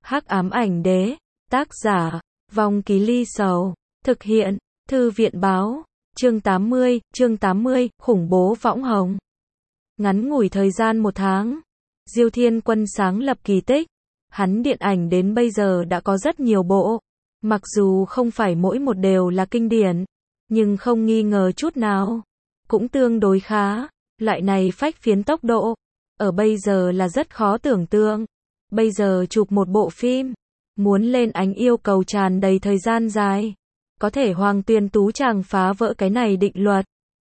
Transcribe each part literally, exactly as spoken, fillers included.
Hắc ám ảnh đế, tác giả, Vong Ký Ly Sầu, thực hiện, Thư viện báo, chương tám mươi, chương tám mươi, khủng bố võng hồng. Ngắn ngủi thời gian một tháng, Diêu Thiên Quân sáng lập kỳ tích, hắn điện ảnh đến bây giờ đã có rất nhiều bộ, mặc dù không phải mỗi một đều là kinh điển, nhưng không nghi ngờ chút nào, cũng tương đối khá, loại này phách phiến tốc độ, ở bây giờ là rất khó tưởng tượng. Bây giờ chụp một bộ phim, muốn lên ánh yêu cầu tràn đầy thời gian dài, có thể Hoàng Tuyền Tú Tràng phá vỡ cái này định luật.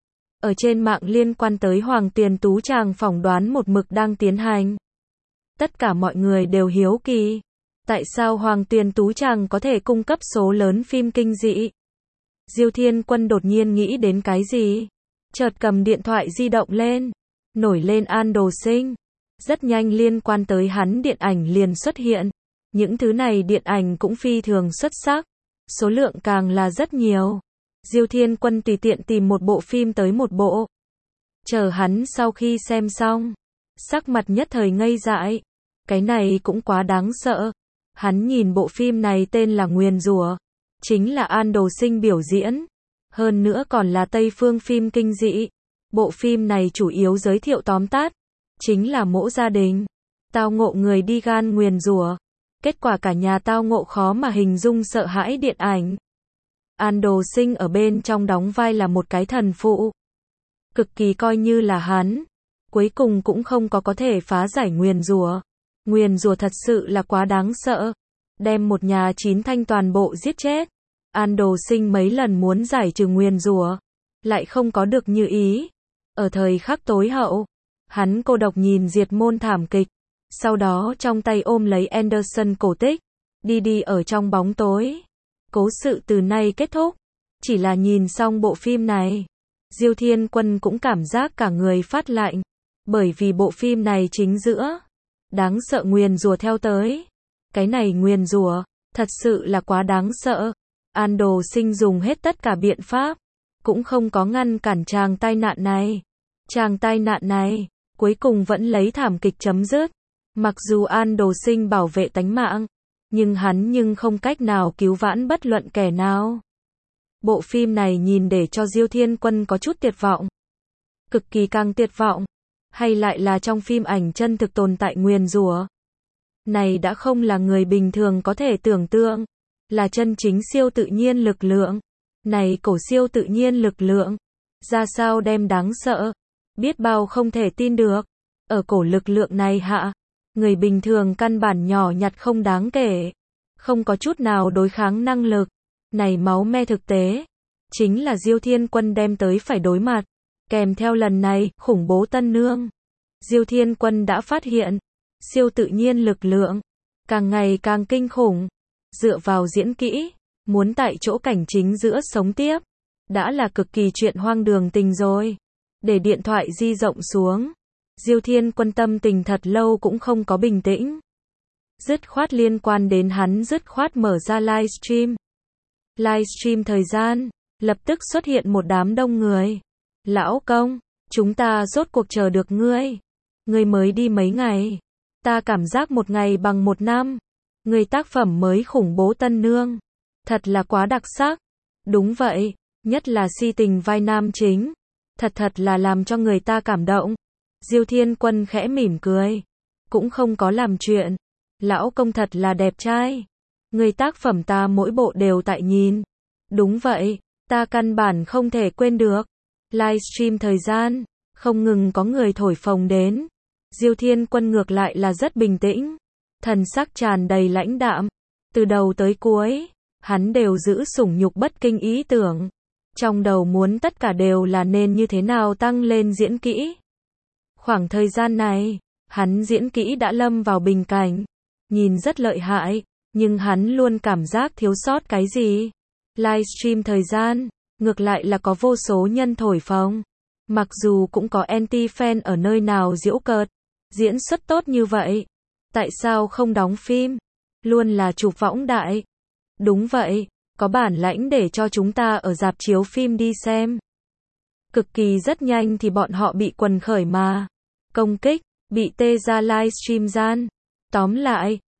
Ở trên mạng liên quan tới Hoàng Tuyền Tú Tràng phỏng đoán một mực đang tiến hành. Tất cả mọi người đều hiếu kỳ, tại sao Hoàng Tuyền Tú Tràng có thể cung cấp số lớn phim kinh dị. Diêu Thiên Quân đột nhiên nghĩ đến cái gì, chợt cầm điện thoại di động lên, nổi lên An Đồ Sinh. Rất nhanh liên quan tới hắn điện ảnh liền xuất hiện. Những thứ này điện ảnh cũng phi thường xuất sắc, số lượng càng là rất nhiều. Diêu Thiên Quân tùy tiện tìm một bộ phim tới một bộ. Chờ hắn sau khi xem xong, sắc mặt nhất thời ngây dại. Cái này cũng quá đáng sợ. Hắn nhìn bộ phim này tên là Nguyền Rủa, chính là An Đồ Sinh biểu diễn, hơn nữa còn là Tây phương phim kinh dị. Bộ phim này chủ yếu giới thiệu tóm tắt, chính là mỗi gia đình tao ngộ người đi gan nguyền rủa, kết quả cả nhà tao ngộ khó mà hình dung sợ hãi điện ảnh. An Đồ Sinh ở bên trong đóng vai là một cái thần phụ, cực kỳ coi như là hắn, cuối cùng cũng không có có thể phá giải nguyền rủa. Nguyền rủa thật sự là quá đáng sợ, đem một nhà chín thanh toàn bộ giết chết. An Đồ Sinh mấy lần muốn giải trừ nguyền rủa, lại không có được như ý. Ở thời khắc tối hậu, hắn cô độc nhìn diệt môn thảm kịch, sau đó trong tay ôm lấy Anderson cổ tích, đi đi ở trong bóng tối. Cố sự từ nay kết thúc. Chỉ là nhìn xong bộ phim này, Diêu Thiên Quân cũng cảm giác cả người phát lạnh, bởi vì bộ phim này chính giữa đáng sợ nguyền rủa theo tới. Cái này nguyền rủa thật sự là quá đáng sợ. An Đồ Sinh dùng hết tất cả biện pháp, cũng không có ngăn cản chàng tai nạn này. Chàng tai nạn này cuối cùng vẫn lấy thảm kịch chấm dứt. Mặc dù An Đồ Sinh bảo vệ tánh mạng, nhưng hắn nhưng không cách nào cứu vãn bất luận kẻ nào. Bộ phim này nhìn để cho Diêu Thiên Quân có chút tuyệt vọng. Cực kỳ càng tuyệt vọng. Hay lại là trong phim ảnh chân thực tồn tại nguyền rủa. Này đã không là người bình thường có thể tưởng tượng, là chân chính siêu tự nhiên lực lượng. Này cổ siêu tự nhiên lực lượng, ra sao đem đáng sợ, biết bao không thể tin được. Ở cổ lực lượng này hạ, người bình thường căn bản nhỏ nhặt không đáng kể, không có chút nào đối kháng năng lực. Này máu me thực tế, chính là Diêu Thiên Quân đem tới phải đối mặt. Kèm theo lần này, khủng bố tân nương. Diêu Thiên Quân đã phát hiện, siêu tự nhiên lực lượng, càng ngày càng kinh khủng. Dựa vào diễn kỹ, muốn tại chỗ cảnh chính giữa sống tiếp, đã là cực kỳ chuyện hoang đường tình rồi. Để điện thoại di rộng xuống, Diêu Thiên Quân tâm tình thật lâu cũng không có bình tĩnh. Dứt khoát liên quan đến hắn dứt khoát mở ra livestream. Livestream thời gian, lập tức xuất hiện một đám đông người. Lão công, chúng ta rốt cuộc chờ được ngươi. Ngươi mới đi mấy ngày, ta cảm giác một ngày bằng một năm. Ngươi tác phẩm mới khủng bố tân nương, thật là quá đặc sắc. Đúng vậy, nhất là si tình vai nam chính, thật thật là làm cho người ta cảm động. Diêu Thiên Quân khẽ mỉm cười, cũng không có làm chuyện. Lão công thật là đẹp trai. Người tác phẩm ta mỗi bộ đều tại nhìn. Đúng vậy, ta căn bản không thể quên được. Livestream thời gian, không ngừng có người thổi phồng đến. Diêu Thiên Quân ngược lại là rất bình tĩnh, thần sắc tràn đầy lãnh đạm. Từ đầu tới cuối, hắn đều giữ sủng nhục bất kinh ý tưởng. Trong đầu muốn tất cả đều là nên như thế nào tăng lên diễn kỹ. Khoảng thời gian này, hắn diễn kỹ đã lâm vào bình cảnh, nhìn rất lợi hại, nhưng hắn luôn cảm giác thiếu sót cái gì. Livestream thời gian, ngược lại là có vô số nhân thổi phồng. Mặc dù cũng có anti-fan ở nơi nào giễu cợt, diễn xuất tốt như vậy, tại sao không đóng phim, luôn là chụp võng đại. Đúng vậy, có bản lãnh để cho chúng ta ở rạp chiếu phim đi xem. Cực kỳ rất nhanh thì bọn họ bị quần khởi mà công kích, bị tê ra livestream gian. Tóm lại,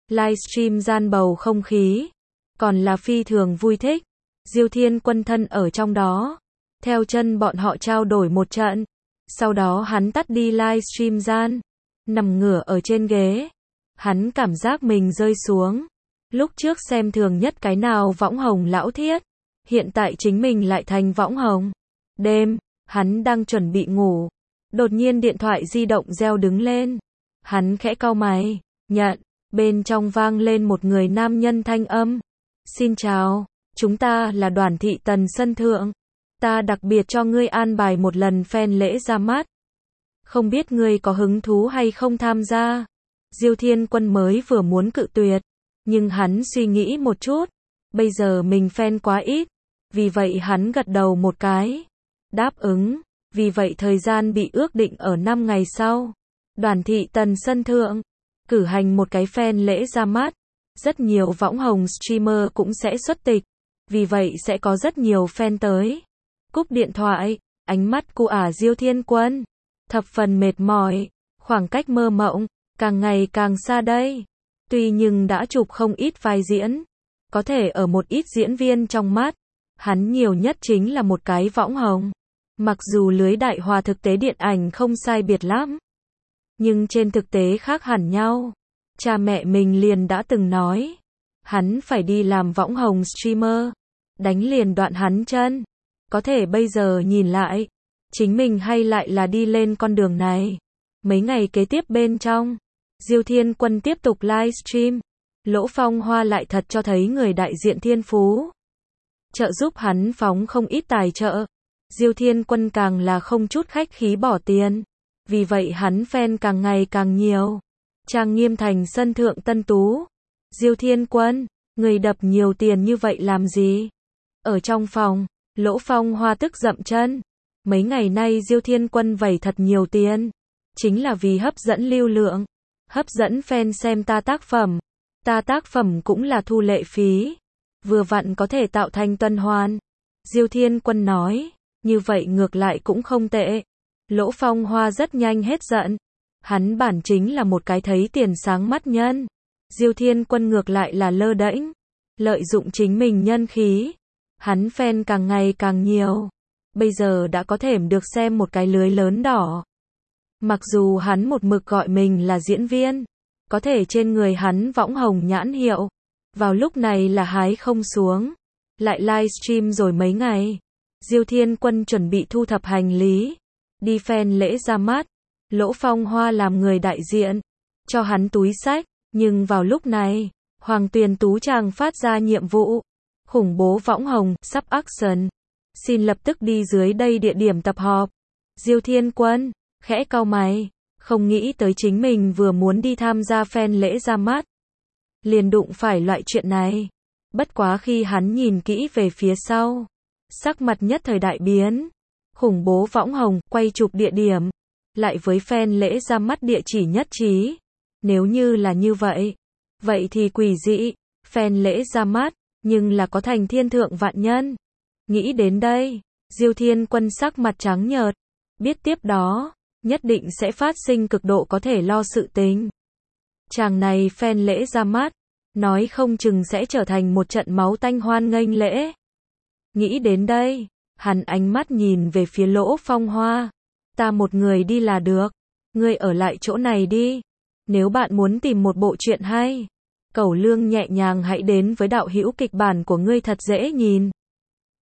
Livestream gian bầu không khí, còn là phi thường vui thích. Diêu Thiên Quân thân ở trong đó, theo chân bọn họ trao đổi một trận. Sau đó hắn tắt đi livestream gian, nằm ngửa ở trên ghế. Hắn cảm giác mình rơi xuống. Lúc trước xem thường nhất cái nào võng hồng lão thiết, hiện tại chính mình lại thành võng hồng. Đêm, hắn đang chuẩn bị ngủ, đột nhiên điện thoại di động reo đứng lên. Hắn khẽ cau mày, nhận, bên trong vang lên một người nam nhân thanh âm. Xin chào, chúng ta là đoàn thị Tần Sân Thượng. Ta đặc biệt cho ngươi an bài một lần fan lễ ra mắt. Không biết ngươi có hứng thú hay không tham gia? Diêu Thiên Quân mới vừa muốn cự tuyệt, nhưng hắn suy nghĩ một chút, bây giờ mình fan quá ít, vì vậy hắn gật đầu một cái, đáp ứng, vì vậy thời gian bị ước định ở năm ngày sau. Đoàn thị Tần Sân Thượng cử hành một cái fan lễ ra mắt, rất nhiều võng hồng streamer cũng sẽ xuất tịch, vì vậy sẽ có rất nhiều fan tới. Cúp điện thoại, ánh mắt của ả Diêu Thiên Quân thập phần mệt mỏi, khoảng cách mơ mộng càng ngày càng xa đây. Tuy nhưng đã chụp không ít vai diễn, có thể ở một ít diễn viên trong mắt, hắn nhiều nhất chính là một cái võng hồng. Mặc dù lưới đại hòa thực tế điện ảnh không sai biệt lắm, nhưng trên thực tế khác hẳn nhau. Cha mẹ mình liền đã từng nói, hắn phải đi làm võng hồng streamer, đánh liền đoạn hắn chân. Có thể bây giờ nhìn lại, chính mình hay lại là đi lên con đường này. Mấy ngày kế tiếp bên trong, Diêu Thiên Quân tiếp tục livestream. Lỗ Phong Hoa lại thật cho thấy người đại diện thiên phú, trợ giúp hắn phóng không ít tài trợ. Diêu Thiên Quân càng là không chút khách khí bỏ tiền, vì vậy hắn fan càng ngày càng nhiều. Trang nghiêm thành sân thượng tân tú. Diêu Thiên Quân, người đập nhiều tiền như vậy làm gì? Ở trong phòng, Lỗ Phong Hoa tức dậm chân. Mấy ngày nay Diêu Thiên Quân vẩy thật nhiều tiền, chính là vì hấp dẫn lưu lượng, hấp dẫn fan xem ta tác phẩm. Ta tác phẩm cũng là thu lệ phí, vừa vặn có thể tạo thành tuần hoàn. Diêu Thiên Quân nói, như vậy ngược lại cũng không tệ. Lỗ Phong Hoa rất nhanh hết giận. Hắn bản chính là một cái thấy tiền sáng mắt nhân. Diêu Thiên Quân ngược lại là lơ đễnh, lợi dụng chính mình nhân khí. Hắn fan càng ngày càng nhiều, bây giờ đã có thể được xem một cái lưới lớn đỏ. Mặc dù hắn một mực gọi mình là diễn viên, có thể trên người hắn võng hồng nhãn hiệu, vào lúc này là hái không xuống. Lại livestream rồi mấy ngày, Diêu Thiên Quân chuẩn bị thu thập hành lý, đi fan lễ ra mắt. Lỗ Phong Hoa làm người đại diện, cho hắn túi xách, nhưng vào lúc này, Hoàng Tuyền Tú chàng phát ra nhiệm vụ. Khủng bố võng hồng, sắp action. Xin lập tức đi dưới đây địa điểm tập họp. Diêu Thiên Quân, khẽ cau mày, không nghĩ tới chính mình vừa muốn đi tham gia fan lễ ra mắt, liền đụng phải loại chuyện này. Bất quá khi hắn nhìn kỹ về phía sau, sắc mặt nhất thời đại biến. Khủng bố võng hồng, quay chụp địa điểm, lại với fan lễ ra mắt địa chỉ nhất trí. Nếu như là như vậy, vậy thì quỷ dị. Fan lễ ra mắt, nhưng là có thành thiên thượng vạn nhân. Nghĩ đến đây, Diêu Thiên Quân sắc mặt trắng nhợt, biết tiếp đó, nhất định sẽ phát sinh cực độ có thể lo sự tình. Chàng này fan lễ ra mắt, nói không chừng sẽ trở thành một trận máu tanh hoan nghênh lễ. Nghĩ đến đây, hắn ánh mắt nhìn về phía Lỗ Phong Hoa. Ta một người đi là được, ngươi ở lại chỗ này đi. Nếu bạn muốn tìm một bộ truyện hay, Cẩu Lương nhẹ nhàng hãy đến với đạo hữu kịch bản của ngươi thật dễ nhìn.